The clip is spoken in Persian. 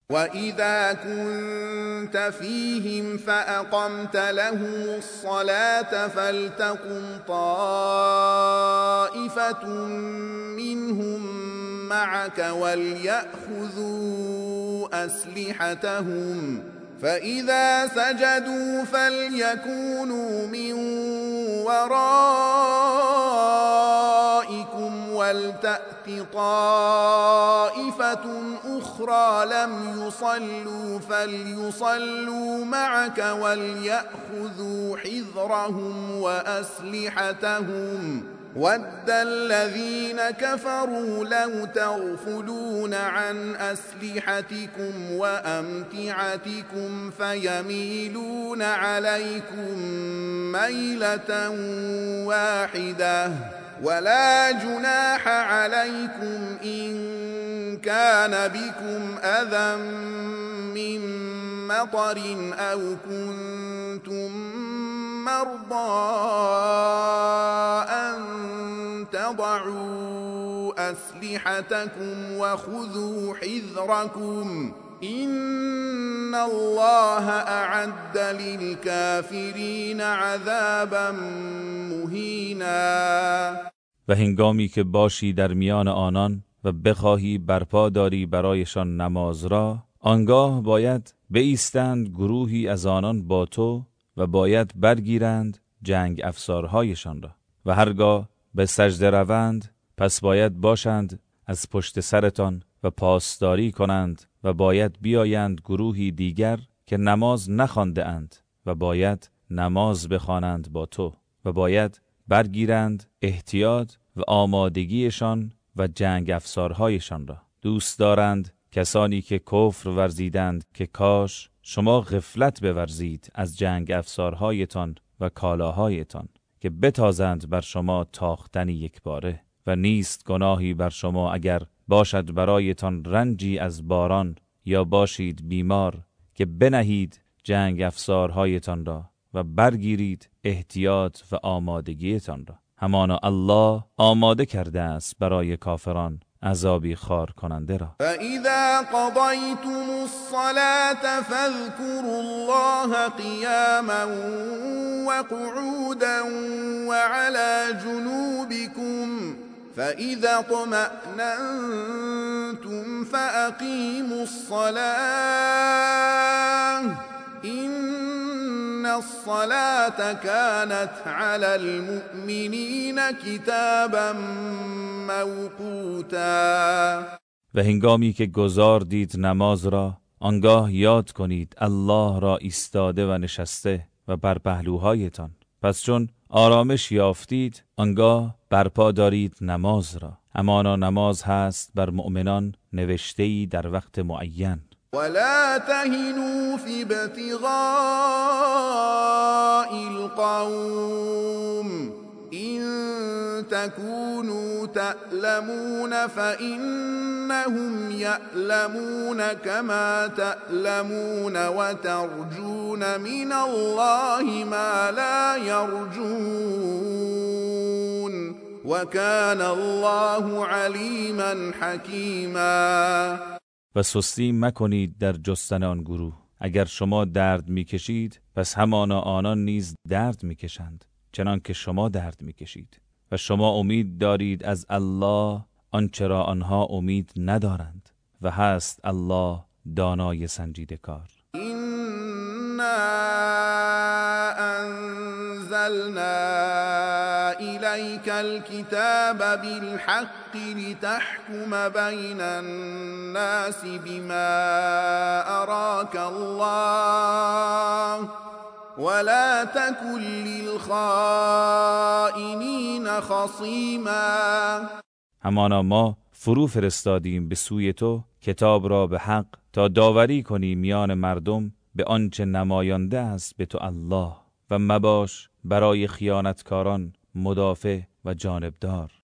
وَإِذَا كُنْتَ فِيهِمْ فَأَقَمْتَ لَهُمُ الصَّلَاةَ فَلْتَقُمْ طَائِفَةٌ مِّنْهُمْ مَعَكَ وَلْيَأْخُذُوا أَسْلِحَتَهُمْ فَإِذَا سَجَدُوا فَلْيَكُونُوا مِنْ وَرَائِكُمْ وَلْتَأْتِ طَائِفَةٌ أُخْرَى لَمْ يُصَلُّوا فَلْيُصَلُّوا مَعَكَ وَلْيَأْخُذُوا حِذْرَهُمْ وَأَسْلِحَتَهُمْ وَدَّ الَّذِينَ كَفَرُوا لَوْ تَغْفُلُونَ عَنْ أَسْلِحَتِكُمْ وَأَمْتِعَتِكُمْ فَيَمِيلُونَ عَلَيْكُمْ مَيْلَةً وَاحِدَةً وَلَا جُنَاحَ عَلَيْكُمْ إِن كَانَ بِكُمْ أَذًى مِّن مَّطَرٍ أَوْ كُنتُم مَّرْضَىٰ أَن تَضَعُوا أَسْلِحَتَكُمْ وَخُذُوا حِذْرَكُمْ إِنَّ اللَّهَ أَعَدَّ لِلْكَافِرِينَ عَذَابًا مُهِینًا. و هنگامی که باشی در میان آنان و بخواهی برپا داری برایشان نماز را، آنگاه باید بایستند گروهی از آنان با تو و باید برگیرند جنگ افسارهایشان را و هرگاه به سجده روند پس باید باشند از پشت سرتان و پاسداری کنند و باید بیایند گروهی دیگر که نماز نخوانده اند و باید نماز بخوانند با تو و باید برگیرند احتیاط و آمادگیشان و جنگ افسارهایشان را. دوست دارند کسانی که کفر ورزیدند که کاش شما غفلت بورزید از جنگ افسارهایتان و کالاهایتان که بتازند بر شما تاختنی یک باره و نیست گناهی بر شما اگر باشد برایتان رنجی از باران یا باشید بیمار که بنهید جنگ افسارهایتان را و برگیرید احتیاط و آمادگیتان را. همانا الله آماده کرده است برای کافران عذابی خار کننده را. فَإِذَا قَضَيْتُمُ الصَّلَاةَ فَاذْكُرُوا اللَّهَ قِيَامًا وَقُعُودًا وَعَلَى جُنُوبِكُمْ فَإِذَا اطْمَأْنَنْتُمْ فَأَقِيمُوا الصَّلَاةَ إِنَّ الصَّلَاةَ كَانَتْ عَلَى الْمُؤْمِنِينَ كِتَابًا موقوتا. و هنگامی که گزاردید نماز را، آنگاه یاد کنید الله را ایستاده و نشسته و بر پهلوهایتان. پس چون آرامش یافتید آنگاه برپا دارید نماز را. همانا نماز هست بر مؤمنان نوشته‌ای در وقت معین. ولا تهنوا في ابتغاء القوم إن تكونوا تألمون فإنهم يألمون كما تألمون وترجون من الله ما لا يرجون وكان الله عليما حكيما. و سستی مکنید در جستن آن گروه. اگر شما درد میکشید پس همانا آنان نیز درد میکشند چنان که شما درد میکشید و شما امید دارید از الله آنچه را آنها امید ندارند و هست الله دانای سنجیده کار. إنا أنزلنا إليك الكتاب بالحق لتحكم بين الناس بما أراك الله ولا تكن للخائنين خصيما. همانا ما فرو فرستادیم به سوی تو کتاب را به حق تا داوری کنی میان مردم به آنچه نمایانده است به تو الله و مباش برای خیانتکاران مدافع و جانبدار.